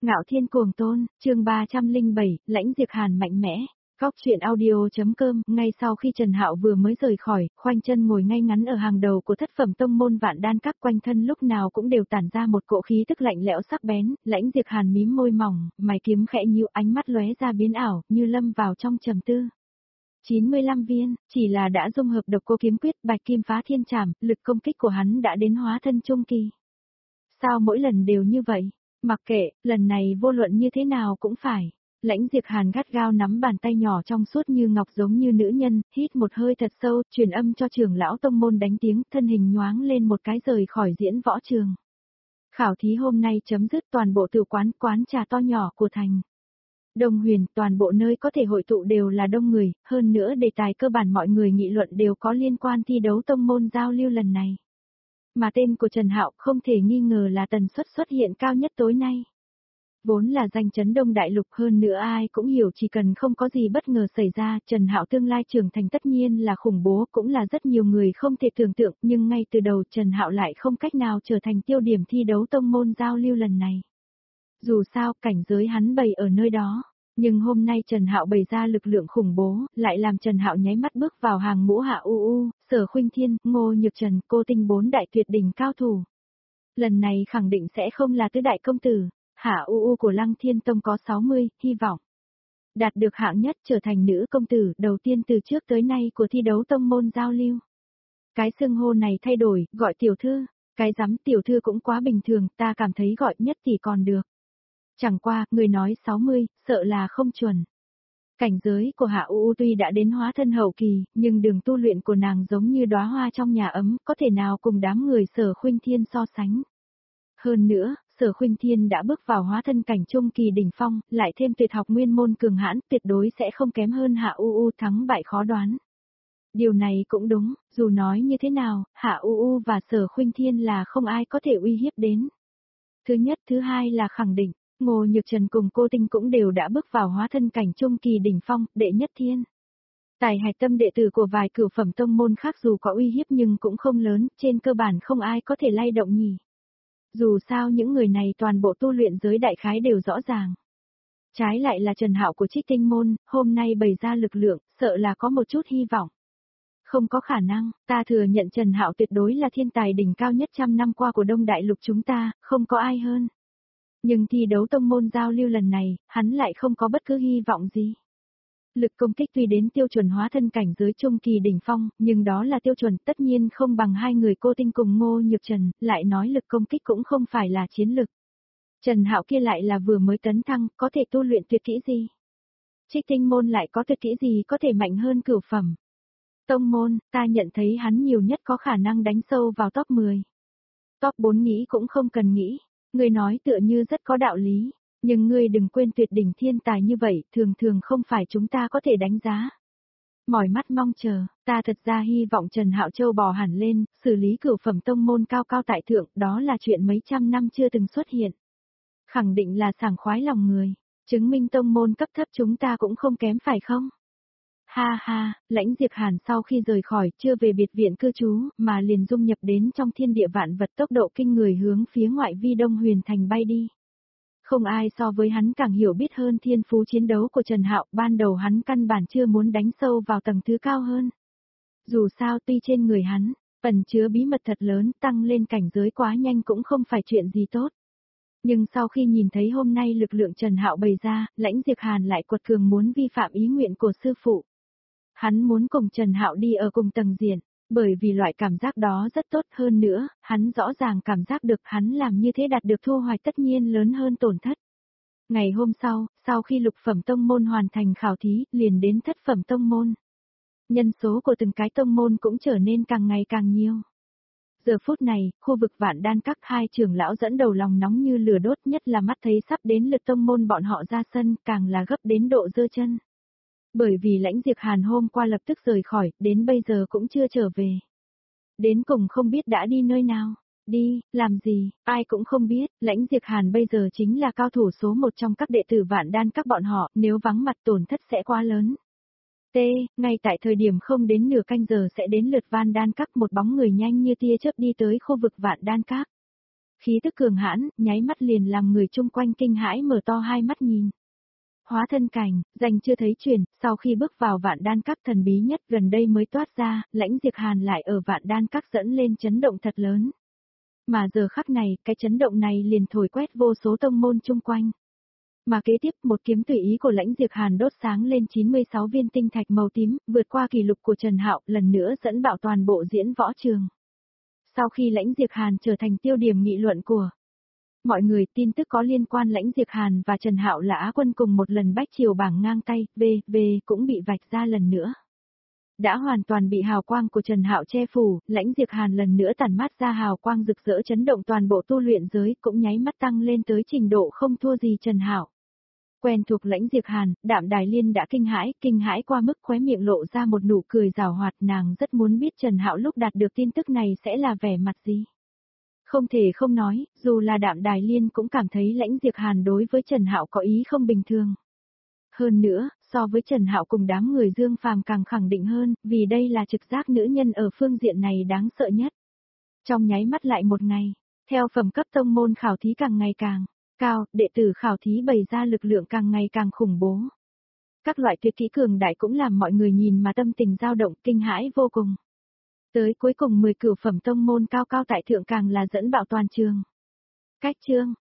Ngạo Thiên Cuồng Tôn, chương 307, Lãnh Diệp Hàn mạnh mẽ. Góc truyện audio.com, ngay sau khi Trần Hạo vừa mới rời khỏi, khoanh chân ngồi ngay ngắn ở hàng đầu của thất phẩm tông môn Vạn Đan Các, quanh thân lúc nào cũng đều tản ra một cỗ khí tức lạnh lẽo sắc bén. Lãnh Diệp Hàn mím môi mỏng, mày kiếm khẽ nhíu, ánh mắt lóe ra biến ảo, như lâm vào trong trầm tư. 95 viên, chỉ là đã dung hợp độc cô kiếm quyết, bạch kim phá thiên trảm, lực công kích của hắn đã đến hóa thân trung kỳ. Sao mỗi lần đều như vậy? Mặc kệ, lần này vô luận như thế nào cũng phải. Lãnh Diệp Hàn gắt gao nắm bàn tay nhỏ trong suốt như ngọc giống như nữ nhân, hít một hơi thật sâu, truyền âm cho trưởng lão tông môn đánh tiếng, thân hình nhoáng lên một cái rời khỏi diễn võ trường. Khảo thí hôm nay chấm dứt, toàn bộ tử quán trà to nhỏ của thành Đông Huyền, toàn bộ nơi có thể hội tụ đều là đông người, hơn nữa đề tài cơ bản mọi người nghị luận đều có liên quan thi đấu tông môn giao lưu lần này. Mà tên của Trần Hạo không thể nghi ngờ là tần suất xuất hiện cao nhất tối nay. Vốn là danh chấn Đông Đại Lục, hơn nữa ai cũng hiểu chỉ cần không có gì bất ngờ xảy ra, Trần Hạo tương lai trưởng thành tất nhiên là khủng bố, cũng là rất nhiều người không thể tưởng tượng, nhưng ngay từ đầu Trần Hạo lại không cách nào trở thành tiêu điểm thi đấu tông môn giao lưu lần này. Dù sao, cảnh giới hắn bày ở nơi đó. Nhưng hôm nay Trần Hạo bày ra lực lượng khủng bố, lại làm Trần Hạo nháy mắt bước vào hàng ngũ Hạ U, Sở Khuynh Thiên, Ngô Nhược Trần, Cô Tinh bốn đại tuyệt đỉnh cao thủ. Lần này khẳng định sẽ không là tứ đại công tử, Hạ U của Lăng Thiên Tông có 60, hy vọng đạt được hạng nhất, trở thành nữ công tử đầu tiên từ trước tới nay của thi đấu tông môn giao lưu. Cái xưng hô này thay đổi, gọi tiểu thư, cái rắm tiểu thư cũng quá bình thường, ta cảm thấy gọi nhất thì còn được. Chẳng qua, người nói 60, sợ là không chuẩn. Cảnh giới của Hạ U tuy đã đến hóa thân hậu kỳ, nhưng đường tu luyện của nàng giống như đóa hoa trong nhà ấm, có thể nào cùng đám người Sở Khuynh Thiên so sánh. Hơn nữa, Sở Khuynh Thiên đã bước vào hóa thân cảnh trung kỳ đỉnh phong, lại thêm tuyệt học nguyên môn cường hãn, tuyệt đối sẽ không kém hơn Hạ U, thắng bại khó đoán. Điều này cũng đúng, dù nói như thế nào, Hạ U và Sở Khuynh Thiên là không ai có thể uy hiếp đến. Thứ nhất, thứ hai là khẳng định. Ngô Nhược Trần cùng Cô Tinh cũng đều đã bước vào hóa thân cảnh trung kỳ đỉnh phong, đệ nhất thiên. Tài hạch tâm đệ tử của vài cửu phẩm tông môn khác dù có uy hiếp nhưng cũng không lớn, trên cơ bản không ai có thể lay động nhỉ. Dù sao những người này toàn bộ tu luyện giới đại khái đều rõ ràng. Trái lại là Trần Hạo của Trích Tinh môn, hôm nay bày ra lực lượng, sợ là có một chút hy vọng. Không có khả năng, ta thừa nhận Trần Hạo tuyệt đối là thiên tài đỉnh cao nhất trăm năm qua của Đông Đại Lục chúng ta, không có ai hơn. Nhưng thi đấu tông môn giao lưu lần này, hắn lại không có bất cứ hy vọng gì. Lực công kích tuy đến tiêu chuẩn hóa thân cảnh giới trung kỳ đỉnh phong, nhưng đó là tiêu chuẩn tất nhiên không bằng hai người Cô Tinh cùng Ngô Nhược Trần, lại nói lực công kích cũng không phải là chiến lực. Trần Hạo kia lại là vừa mới tấn thăng, có thể tu luyện tuyệt kỹ gì? Trích Tinh môn lại có tuyệt kỹ gì có thể mạnh hơn cửu phẩm? Tông môn, ta nhận thấy hắn nhiều nhất có khả năng đánh sâu vào top 10. Top 4 nghĩ cũng không cần nghĩ. Ngươi nói tựa như rất có đạo lý, nhưng ngươi đừng quên tuyệt đỉnh thiên tài như vậy, thường thường không phải chúng ta có thể đánh giá. Mỏi mắt mong chờ, ta thật ra hy vọng Trần Hạo Châu bò hẳn lên, xử lý cửu phẩm tông môn cao cao tại thượng, đó là chuyện mấy trăm năm chưa từng xuất hiện. Khẳng định là sảng khoái lòng người, chứng minh tông môn cấp thấp chúng ta cũng không kém phải không? Ha ha, Lãnh Diệp Hàn sau khi rời khỏi, chưa về biệt viện cư trú, mà liền dung nhập đến trong thiên địa vạn vật, tốc độ kinh người hướng phía ngoại vi Đông Huyền thành bay đi. Không ai so với hắn càng hiểu biết hơn thiên phú chiến đấu của Trần Hạo, ban đầu hắn căn bản chưa muốn đánh sâu vào tầng thứ cao hơn. Dù sao tuy trên người hắn, ẩn chứa bí mật thật lớn, tăng lên cảnh giới quá nhanh cũng không phải chuyện gì tốt. Nhưng sau khi nhìn thấy hôm nay lực lượng Trần Hạo bày ra, Lãnh Diệp Hàn lại quật cường muốn vi phạm ý nguyện của sư phụ. Hắn muốn cùng Trần Hạo đi ở cùng tầng diện, bởi vì loại cảm giác đó rất tốt, hơn nữa, hắn rõ ràng cảm giác được hắn làm như thế đạt được thu hoạch tất nhiên lớn hơn tổn thất. Ngày hôm sau khi lục phẩm tông môn hoàn thành khảo thí, liền đến thất phẩm tông môn. Nhân số của từng cái tông môn cũng trở nên càng ngày càng nhiều. Giờ phút này, khu vực Vạn Đan Các hai trưởng lão dẫn đầu lòng nóng như lửa đốt, nhất là mắt thấy sắp đến lượt tông môn bọn họ ra sân, càng là gấp đến độ giơ chân. Bởi vì Lãnh Diệp Hàn hôm qua lập tức rời khỏi, đến bây giờ cũng chưa trở về. Đến cùng không biết đã đi nơi nào, đi, làm gì, ai cũng không biết, Lãnh Diệp Hàn bây giờ chính là cao thủ số một trong các đệ tử Vạn Đan Các bọn họ, nếu vắng mặt tổn thất sẽ quá lớn. Ngay tại thời điểm không đến nửa canh giờ sẽ đến lượt Vạn Đan Các, một bóng người nhanh như tia chớp đi tới khu vực Vạn Đan Các. Khí tức cường hãn, nháy mắt liền làm người chung quanh kinh hãi mở to hai mắt nhìn. Hóa thân cảnh, danh chưa thấy truyền, sau khi bước vào Vạn Đan Các thần bí nhất gần đây mới toát ra, Lãnh Diệp Hàn lại ở Vạn Đan Các dẫn lên chấn động thật lớn. Mà giờ khắc này, cái chấn động này liền thổi quét vô số tông môn chung quanh. Mà kế tiếp, một kiếm tùy ý của Lãnh Diệp Hàn đốt sáng lên 96 viên tinh thạch màu tím, vượt qua kỷ lục của Trần Hạo, lần nữa dẫn bạo toàn bộ diễn võ trường. Sau khi Lãnh Diệp Hàn trở thành tiêu điểm nghị luận của mọi người, tin tức có liên quan Lãnh Diệp Hàn và Trần Hạo là Á quân cùng một lần bách triều bảng ngang tay, V cũng bị vạch ra lần nữa. Đã hoàn toàn bị hào quang của Trần Hạo che phủ, Lãnh Diệp Hàn lần nữa tản mát ra hào quang rực rỡ chấn động toàn bộ tu luyện giới, cũng nháy mắt tăng lên tới trình độ không thua gì Trần Hạo. Quen thuộc Lãnh Diệp Hàn, Đạm Đài Liên đã kinh hãi qua mức khóe miệng lộ ra một nụ cười giảo hoạt, nàng rất muốn biết Trần Hạo lúc đạt được tin tức này sẽ là vẻ mặt gì. Không thể không nói, dù là Đạm Đài Liên cũng cảm thấy Lãnh Diệp Hàn đối với Trần Hạo có ý không bình thường. Hơn nữa, so với Trần Hạo cùng đám người Dương Phàm càng khẳng định hơn, vì đây là trực giác nữ nhân ở phương diện này đáng sợ nhất. Trong nháy mắt lại một ngày, theo phẩm cấp tông môn khảo thí càng ngày càng cao, đệ tử khảo thí bày ra lực lượng càng ngày càng khủng bố. Các loại tuyệt kỹ cường đại cũng làm mọi người nhìn mà tâm tình dao động kinh hãi vô cùng. Tới cuối cùng 10 cửu phẩm tông môn cao cao tại thượng càng là dẫn bạo toàn trường. Cách chương